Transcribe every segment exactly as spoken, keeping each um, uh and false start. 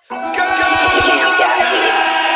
Let's go! You got hit.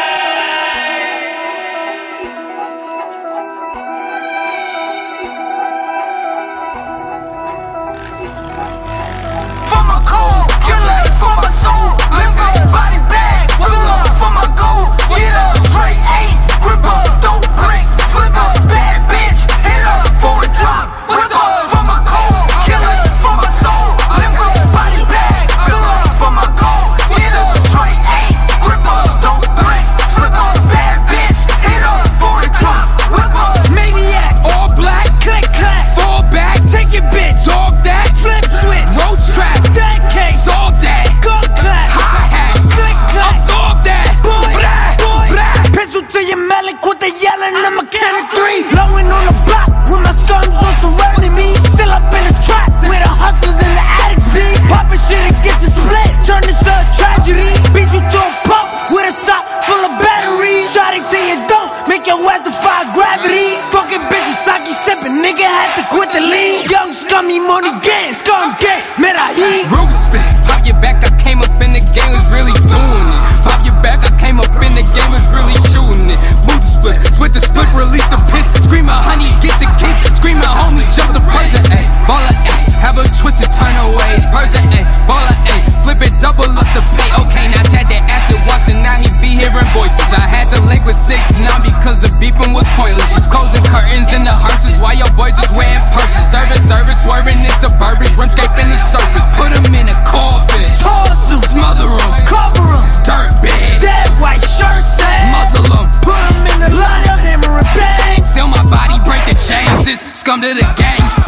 For my cold, kill it for my soul. Live my body bag, fill up for my goal. Get up, Trey eight, grip up, don't break. Flip up, bad bitch, hit up for a drop. What's up? For my cold, kill it for my soul. Live my body bag, fill up for my goal. Get up, Trey eight, grip up, don't break. Flip up, bad bitch, hit up for a drop. What's up? Maniac, all black, click clack, fall back, take your bitch, dog that, flip switch, road trap, that case, solve that, gun clap, hi-hat, click clack, absorb that, boy, blah, boy, blah. Pencil to your melon, quit the yelling, I'm a can of three. Blowing on the block, with my scums all surrounding me. Still up in the trap, where the hustlers and the addicts be. Poppin' shit and get you split, turn this to a tragedy. Beat you to a pump, with a sock full of batteries. Shot it till you don't, make your ass defy gravity. Fucking bitches, sake sippin', nigga had to quit the league. Young scummy money gang, scum gang, man I heat. Root spit, pop your back, I came up in the game, was really doing it. Pop your back, I came up in the game, was really shooting it. Boot split, split the split, release the piss. Scream out honey, get the kids. Scream out homie, jump the person, ayy. Baller, ayy, have a twisted turn away. Person, ayy, baller, ayy, flip it, double up the pay. Okay, now Chad that acid once and now he be hearing voices. I had to link with six now because the beefing was pointless. Was closing curtains in the hearses while your boys just wearing purses. Service, service, swerving in suburban, rimscaping the surface. Put him in a coffin, Toss him, smother him, cover him, dirt bed, that white shirt set, muzzle him, put him in the line of hammer and bang. seal my body, break the chains. It's scum to the gang.